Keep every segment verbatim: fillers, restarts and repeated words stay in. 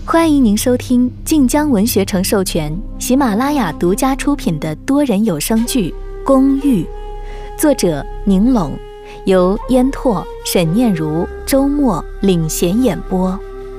欢迎您收听晋江文学城授权、喜马拉雅独家出品的多人有声剧《公寓》，作者宁龙，由烟拓、沈念如、周末领衔演播。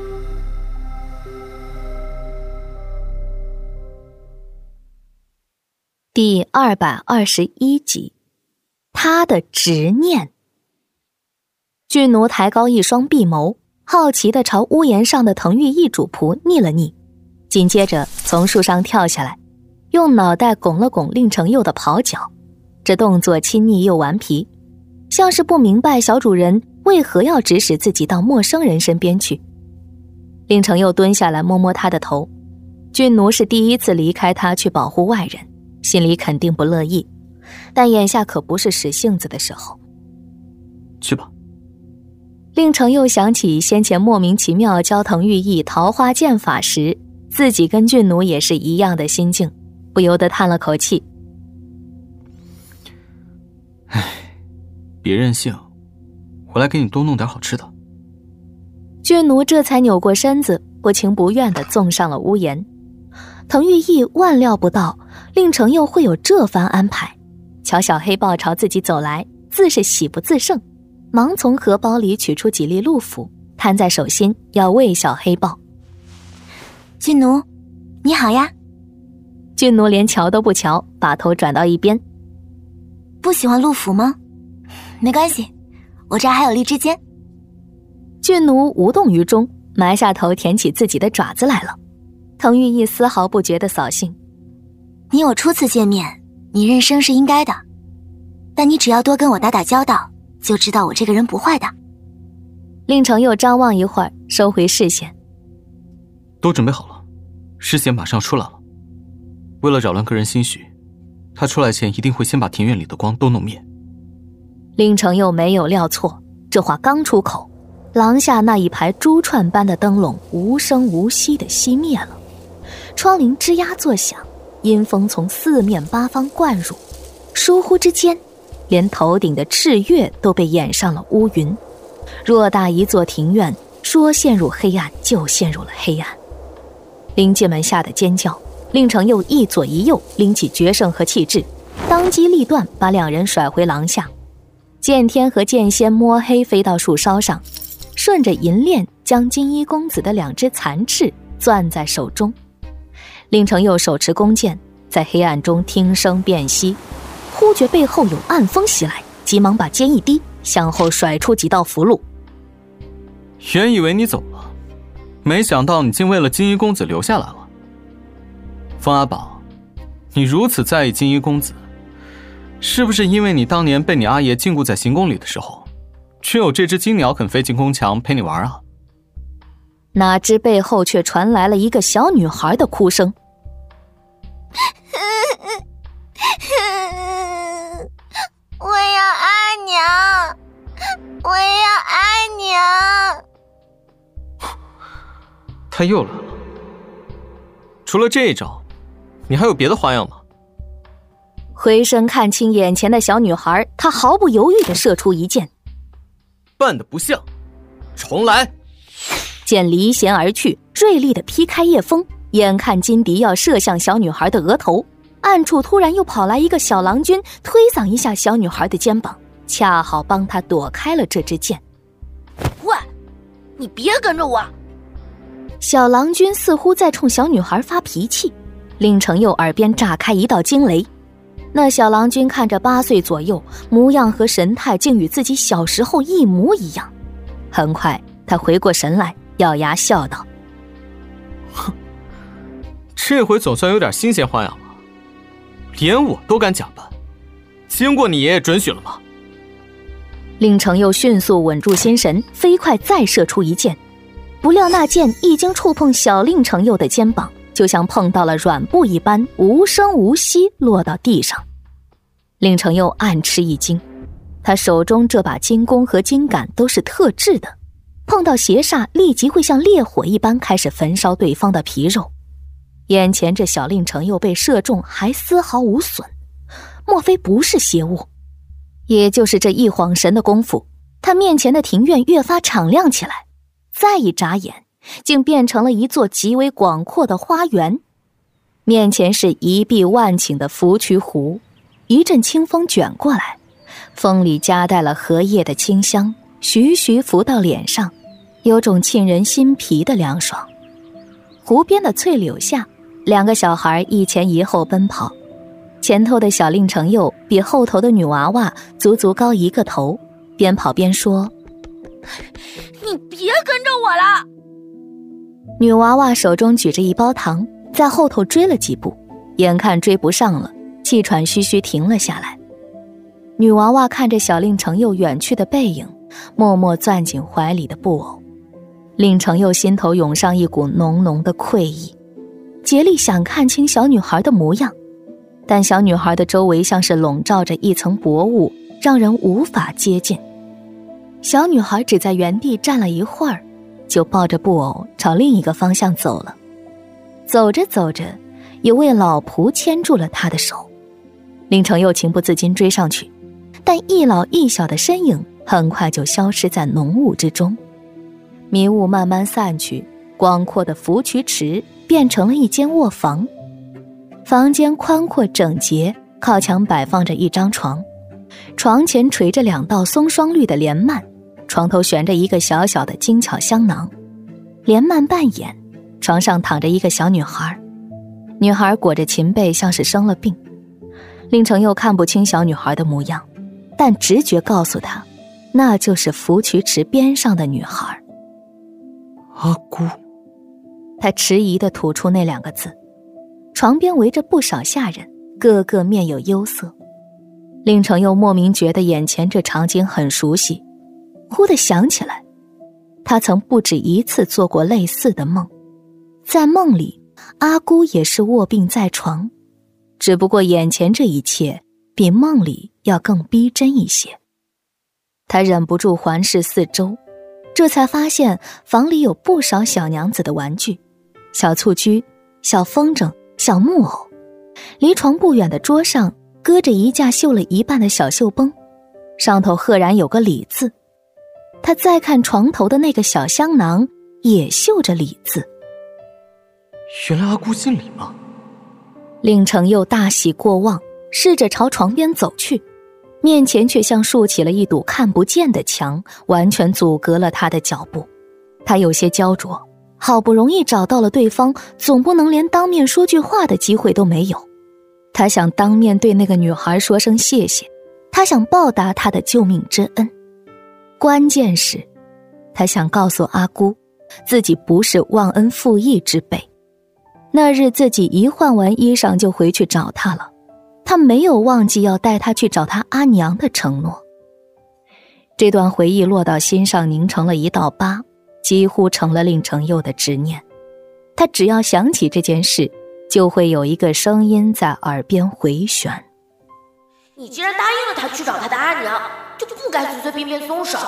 第二百二十一集，他的执念。巨奴抬高一双碧眸，好奇地朝屋檐上的藤玉一主仆睨了睨，紧接着从树上跳下来，用脑袋拱了拱令程佑的袍角，这动作亲昵又顽皮，像是不明白小主人为何要指使自己到陌生人身边去。令程佑蹲下来摸摸他的头，俊奴是第一次离开他去保护外人，心里肯定不乐意，但眼下可不是使性子的时候。 去吧。 令程又想起先前莫名其妙教藤玉意桃花剑法时，自己跟俊奴也是一样的心境，不由得叹了口气。 唉，别任性，回来给你多弄点好吃的。 俊奴这才扭过身子，不情不愿地纵上了屋檐。藤玉意万料不到令程又会有这番安排，瞧小黑豹朝自己走来，自是喜不自胜，忙从荷包里取出几粒鹿脯，摊在手心要喂小黑豹。 俊奴你好呀。 俊奴连瞧都不瞧，把头转到一边。 不喜欢鹿脯吗？没关系，我这儿还有荔枝尖。 俊奴无动于衷，埋下头舔起自己的爪子来了。藤玉意丝毫不觉得扫兴。 你我初次见面，你认生是应该的，但你只要多跟我打打交道，就知道我这个人不坏的。 令程又张望一会儿，收回视线。 都准备好了，师姐马上出来了。为了扰乱个人心绪，他出来前一定会先把庭院里的光都弄灭。 令程又没有料错，这话刚出口，廊下那一排珠串般的灯笼无声无息地熄灭了，窗棂吱呀作响，阴风从四面八方灌入，疏忽之间连头顶的赤月都被掩上了乌云。偌大一座庭院，说陷入黑暗就陷入了黑暗。临界门下的尖叫，令程又一左一右拎起决胜和气质，当机立断把两人甩回廊下。剑天和剑仙摸黑飞到树梢上，顺着银链将金衣公子的两只残翅攥在手中。令程又手持弓箭，在黑暗中听声辨析，忽觉背后有暗风袭来，急忙把肩一低，向后甩出几道符箓。 原以为你走了，没想到你竟为了金衣公子留下来了。风阿宝，你如此在意金衣公子，是不是因为你当年被你阿爷禁锢在行宫里的时候，却有这只金鸟肯飞进宫墙陪你玩啊？ 哪知背后却传来了一个小女孩的哭声。 我要阿娘，我要阿娘。 他又来了。除了这一招，你还有别的花样吗？ 回身看清眼前的小女孩，他毫不犹豫地射出一箭。 扮得不像，重来。 剑离弦而去，锐利地劈开夜风，眼看金笛要射向小女孩的额头，暗处突然又跑来一个小郎君，推搡一下小女孩的肩膀，恰好帮她躲开了这支箭。 喂，你别跟着我！ 小郎君似乎在冲小女孩发脾气，令程佑耳边炸开一道惊雷。那小郎君看着八岁左右，模样和神态竟与自己小时候一模一样。很快他回过神来，咬牙笑道： 哼，这回总算有点新鲜花样了，连我都敢假扮，经过你爷爷准许了吗？ 令程又迅速稳住心神，飞快再射出一箭，不料那箭一经触碰小令程佑的肩膀，就像碰到了软布一般，无声无息落到地上。令程佑暗吃一惊，他手中这把金弓和金杆都是特制的，碰到邪煞立即会像烈火一般开始焚烧对方的皮肉。眼前这小令程又被射中还丝毫无损，莫非不是邪物？也就是这一晃神的功夫，他面前的庭院越发敞亮起来，再一眨眼竟变成了一座极为广阔的花园。面前是一碧万顷的芙蕖湖，一阵清风卷过来，风里夹带了荷叶的清香，徐徐拂到脸上，有种沁人心脾的凉爽。湖边的翠柳下，两个小孩一前一后奔跑，前头的小令程佑比后头的女娃娃足足高一个头，边跑边说： 你别跟着我了。 女娃娃手中举着一包糖，在后头追了几步，眼看追不上了，气喘吁吁停了下来。女娃娃看着小令程佑远去的背影，默默攥紧怀里的布偶。令程佑心头涌上一股浓浓的愧意，竭力想看清小女孩的模样，但小女孩的周围像是笼罩着一层薄雾，让人无法接近。小女孩只在原地站了一会儿，就抱着布偶朝另一个方向走了。走着走着，有位老仆牵住了她的手。令程佑情不自禁追上去，但一老一小的身影很快就消失在浓雾之中。迷雾慢慢散去，广阔的芙蕖池变成了一间卧房。房间宽阔整洁，靠墙摆放着一张床，床前垂着两道松双绿的帘幔，床头悬着一个小小的精巧香囊。帘幔半掩，床上躺着一个小女孩，女孩裹着琴被，像是生了病。令程佑看不清小女孩的模样，但直觉告诉他，那就是芙蕖池边上的女孩。 阿姑。 他迟疑地吐出那两个字。床边围着不少下人，个个面有忧色。令程佑莫名觉得眼前这场景很熟悉，忽地想起来，他曾不止一次做过类似的梦。在梦里，阿姑也是卧病在床，只不过眼前这一切比梦里要更逼真一些。他忍不住环视四周，这才发现房里有不少小娘子的玩具，小蹴鞠、小风筝、小木偶。离床不远的桌上搁着一架绣了一半的小绣绷，上头赫然有个李字。他再看床头的那个小香囊，也绣着李字。 原来阿姑姓李吗？ 令程佑大喜过望，试着朝床边走去，面前却像竖起了一堵看不见的墙，完全阻隔了他的脚步。他有些焦灼，好不容易找到了对方，总不能连当面说句话的机会都没有。他想当面对那个女孩说声谢谢，他想报答她的救命之恩。关键是，他想告诉阿姑，自己不是忘恩负义之辈。那日自己一换完衣裳就回去找他了，他没有忘记要带他去找他阿娘的承诺。这段回忆落到心上，凝成了一道疤，几乎成了令程佑的执念。他只要想起这件事，就会有一个声音在耳边回旋。 你既然答应了他去找他的阿娘，就不该随随便便松手。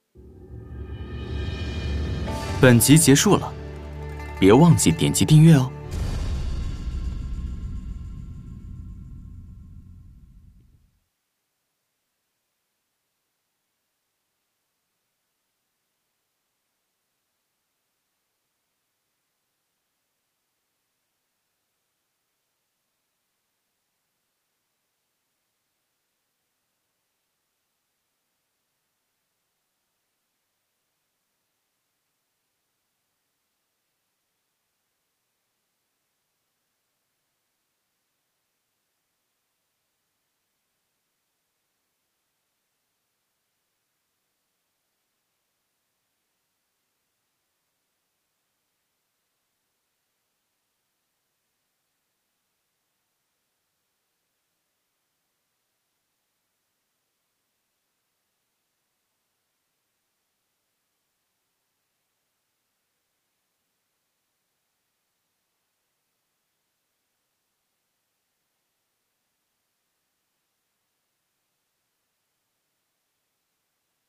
本集结束了，别忘记点击订阅哦。